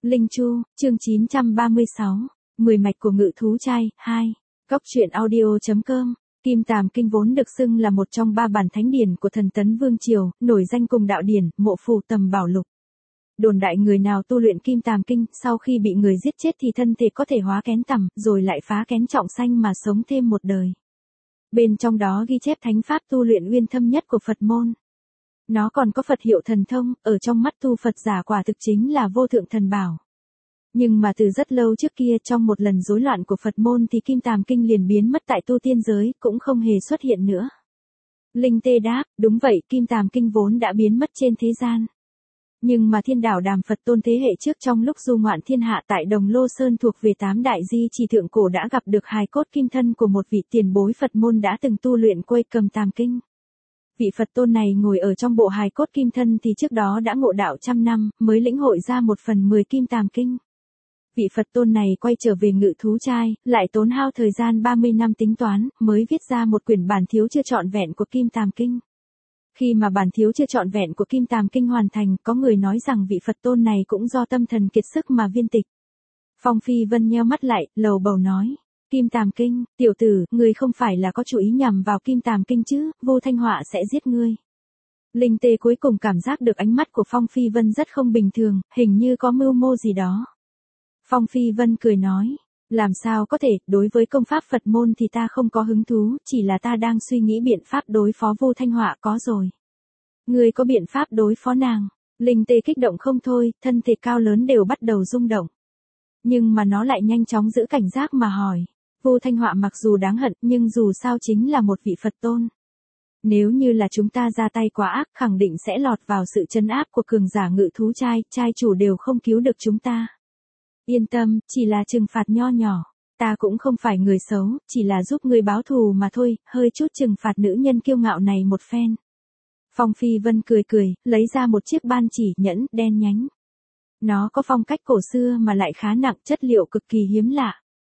Linh Chu, chương 936, 10 mạch của ngự thú trai, 2. Góc truyện audio.com. Kim Tàm Kinh vốn được xưng là một trong 3 bản thánh điển của thần tấn Vương Triều, nổi danh cùng đạo điển, Mộ Phù Tầm Bảo Lục. Đồn đại người nào tu luyện Kim Tàm Kinh, sau khi bị người giết chết thì thân thể có thể hóa kén tằm, rồi lại phá kén trọng sanh mà sống thêm một đời. Bên trong đó ghi chép thánh pháp tu luyện uyên thâm nhất của Phật môn. Nó còn có Phật hiệu thần thông, ở trong mắt tu Phật giả quả thực chính là vô thượng thần bảo. Nhưng mà từ rất lâu trước kia, trong một lần rối loạn của Phật môn thì Kim Tàm Kinh liền biến mất tại tu tiên giới, cũng không hề xuất hiện nữa. Linh Tê đáp, đúng vậy, Kim Tàm Kinh vốn đã biến mất trên thế gian. Nhưng mà Thiên Đảo Đàm Phật Tôn thế hệ trước trong lúc du ngoạn thiên hạ tại Đồng Lô Sơn thuộc về 8 đại di chỉ thượng cổ đã gặp được hài cốt kim thân của một vị tiền bối Phật môn đã từng tu luyện Quây Cầm Tàm Kinh. Vị Phật Tôn này ngồi ở trong bộ hài cốt kim thân thì trước đó đã ngộ đạo trăm năm, mới lĩnh hội ra 1/10 Kim Tàm Kinh. Vị Phật Tôn này quay trở về ngự thú trai, lại tốn hao thời gian 30 năm tính toán, mới viết ra một quyển bản thiếu chưa trọn vẹn của Kim Tàm Kinh. Khi mà bản thiếu chưa trọn vẹn của Kim Tàm Kinh hoàn thành, có người nói rằng vị Phật Tôn này cũng do tâm thần kiệt sức mà viên tịch. Phong Phi Vân nheo mắt lại, lầu bầu nói. Kim Tàm Kinh, tiểu tử, ngươi không phải là có chủ ý nhằm vào Kim Tàm Kinh chứ, Vô Thanh Họa sẽ giết ngươi. Linh Tê cuối cùng cảm giác được ánh mắt của Phong Phi Vân rất không bình thường, hình như có mưu mô gì đó. Phong Phi Vân cười nói, làm sao có thể, đối với công pháp Phật môn thì ta không có hứng thú, chỉ là ta đang suy nghĩ biện pháp đối phó Vô Thanh Họa có rồi. Ngươi có biện pháp đối phó nàng? Linh Tê kích động không thôi, thân thể cao lớn đều bắt đầu rung động. Nhưng mà nó lại nhanh chóng giữ cảnh giác mà hỏi. Vô Thanh Họa mặc dù đáng hận, nhưng dù sao chính là một vị Phật Tôn. Nếu như là chúng ta ra tay quá ác, khẳng định sẽ lọt vào sự trấn áp của cường giả ngự thú trai, trai chủ đều không cứu được chúng ta. Yên tâm, chỉ là trừng phạt nho nhỏ. Ta cũng không phải người xấu, chỉ là giúp người báo thù mà thôi, hơi chút trừng phạt nữ nhân kiêu ngạo này một phen. Phong Phi Vân cười cười, lấy ra một chiếc ban chỉ nhẫn đen nhánh. Nó có phong cách cổ xưa mà lại khá nặng, chất liệu cực kỳ hiếm lạ.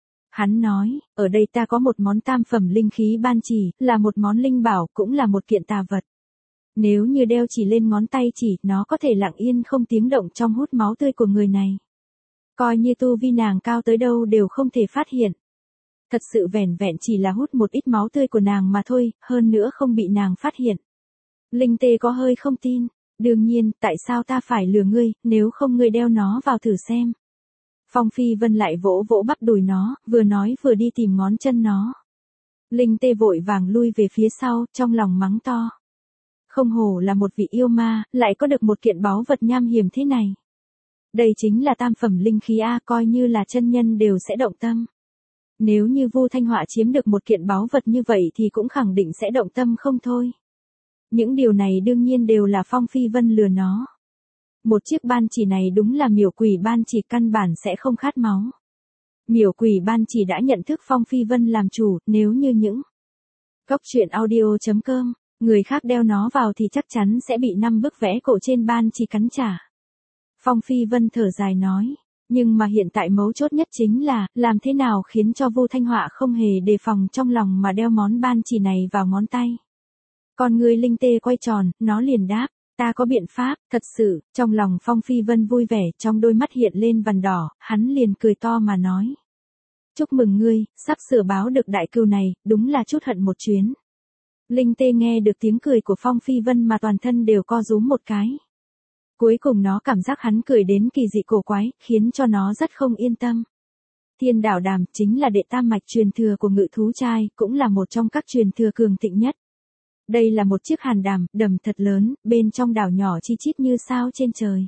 Hắn nói, ở đây ta có một món tam phẩm linh khí ban chỉ, là một món linh bảo, cũng là một kiện tà vật. Nếu như đeo chỉ lên ngón tay chỉ, nó có thể lặng yên không tiếng động trong hút máu tươi của người này. Coi như tu vi nàng cao tới đâu đều không thể phát hiện. Thật sự vẻn vẹn chỉ là hút một ít máu tươi của nàng mà thôi, hơn nữa không bị nàng phát hiện. Linh Tê có hơi không tin. Đương nhiên, tại sao ta phải lừa ngươi, nếu không ngươi đeo nó vào thử xem. Phong Phi Vân lại vỗ vỗ bắp đùi nó, vừa nói vừa đi tìm ngón chân nó. Linh Tê vội vàng lui về phía sau, trong lòng mắng to. Không hổ là một vị yêu ma, lại có được một kiện báu vật nham hiểm thế này. Đây chính là tam phẩm linh khí A, coi như là chân nhân đều sẽ động tâm. Nếu như Vô Thanh Họa chiếm được một kiện báu vật như vậy thì cũng khẳng định sẽ động tâm không thôi. Những điều này đương nhiên đều là Phong Phi Vân lừa nó. Một chiếc ban chỉ này đúng là miểu quỷ ban chỉ, căn bản sẽ không khát máu. Miểu quỷ ban chỉ đã nhận thức Phong Phi Vân làm chủ, nếu như những góc truyện audio.com, người khác đeo nó vào thì chắc chắn sẽ bị 5 bức vẽ cổ trên ban chỉ cắn trả. Phong Phi Vân thở dài nói, nhưng mà hiện tại mấu chốt nhất chính là, làm thế nào khiến cho Vô Thanh Họa không hề đề phòng trong lòng mà đeo món ban chỉ này vào ngón tay. Con người Linh Tê quay tròn, nó liền đáp, ta có biện pháp, thật sự, trong lòng Phong Phi Vân vui vẻ, trong đôi mắt hiện lên vằn đỏ, hắn liền cười to mà nói. Chúc mừng ngươi, sắp sửa báo được đại cừu này, đúng là chút hận một chuyến. Linh Tê nghe được tiếng cười của Phong Phi Vân mà toàn thân đều co rúm một cái. Cuối cùng nó cảm giác hắn cười đến kỳ dị cổ quái, khiến cho nó rất không yên tâm. Thiên Đảo Đàm chính là đệ tam mạch truyền thừa của ngự thú trai, cũng là một trong các truyền thừa cường thịnh nhất. Đây là một chiếc hàn đàm, đầm thật lớn, bên trong đảo nhỏ chi chít như sao trên trời.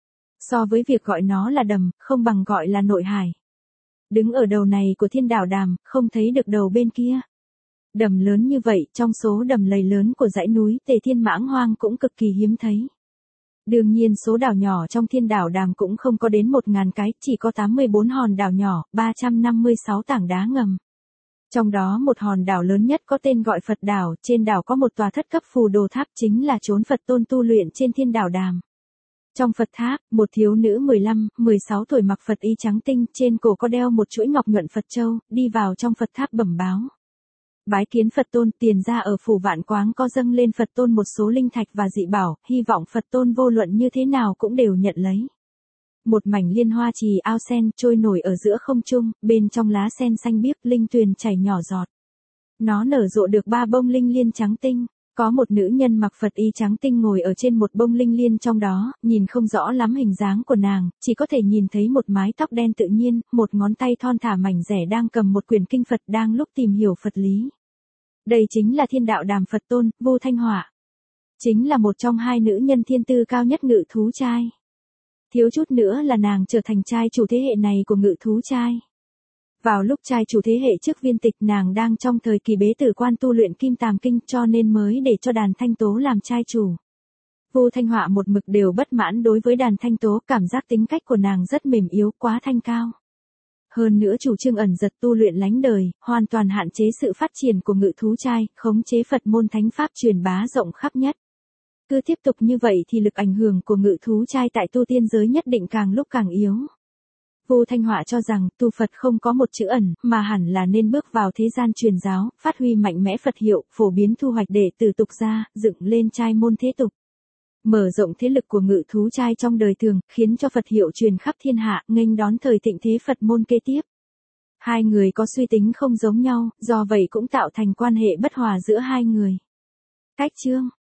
So với việc gọi nó là đầm, không bằng gọi là nội hải. Đứng ở đầu này của Thiên Đảo Đàm, không thấy được đầu bên kia. Đầm lớn như vậy, trong số đầm lầy lớn của dãy núi Tề Thiên Mãng Hoang cũng cực kỳ hiếm thấy. Đương nhiên số đảo nhỏ trong Thiên Đảo Đàm cũng không có đến 1000 cái, chỉ có 84 hòn đảo nhỏ, 356 tảng đá ngầm. Trong đó một hòn đảo lớn nhất có tên gọi Phật đảo, trên đảo có một tòa thất cấp phù đồ tháp, chính là chốn Phật Tôn tu luyện trên Thiên Đảo Đàm. Trong Phật tháp, một thiếu nữ 15, 16 tuổi mặc Phật y trắng tinh, trên cổ có đeo một chuỗi ngọc nhuận Phật châu, đi vào trong Phật tháp bẩm báo. Bái kiến Phật Tôn, tiền ra ở phủ Vạn Quáng có dâng lên Phật Tôn một số linh thạch và dị bảo, hy vọng Phật Tôn vô luận như thế nào cũng đều nhận lấy. Một mảnh liên hoa trì ao sen trôi nổi ở giữa không trung, bên trong lá sen xanh biếc linh tuyền chảy nhỏ giọt. Nó nở rộ được 3 bông linh liên trắng tinh. Có một nữ nhân mặc Phật y trắng tinh ngồi ở trên một bông linh liên trong đó, nhìn không rõ lắm hình dáng của nàng, chỉ có thể nhìn thấy một mái tóc đen tự nhiên, một ngón tay thon thả mảnh rẻ đang cầm một quyển kinh Phật đang lúc tìm hiểu Phật lý. Đây chính là Thiên Đạo Đàm Phật Tôn, Vu Thanh Họa. Chính là một trong 2 nữ nhân thiên tư cao nhất Ngự Thú Trai. Thiếu chút nữa là nàng trở thành trai chủ thế hệ này của Ngự Thú Trai. Vào lúc trai chủ thế hệ trước Viên Tịch, nàng đang trong thời kỳ bế tử quan tu luyện Kim Tàm Kinh, cho nên mới để cho Đàn Thanh Tố làm trai chủ. Vu Thanh Họa một mực đều bất mãn đối với Đàn Thanh Tố, cảm giác tính cách của nàng rất mềm yếu, quá thanh cao. Hơn nữa chủ trương ẩn giật tu luyện lánh đời, hoàn toàn hạn chế sự phát triển của Ngự Thú Trai, khống chế Phật môn thánh pháp truyền bá rộng khắp nhất. Cứ tiếp tục như vậy thì lực ảnh hưởng của Ngự Thú Trai tại tu tiên giới nhất định càng lúc càng yếu. Vu Thanh Họa cho rằng tu Phật không có một chữ ẩn, mà hẳn là nên bước vào thế gian truyền giáo, phát huy mạnh mẽ Phật hiệu, phổ biến thu hoạch đệ tử tục gia, dựng lên trai môn thế tục. Mở rộng thế lực của Ngự Thú Trai trong đời thường, khiến cho Phật hiệu truyền khắp thiên hạ, nghênh đón thời thịnh thế Phật môn kế tiếp. 2 người có suy tính không giống nhau, do vậy cũng tạo thành quan hệ bất hòa giữa 2 người. Cách chương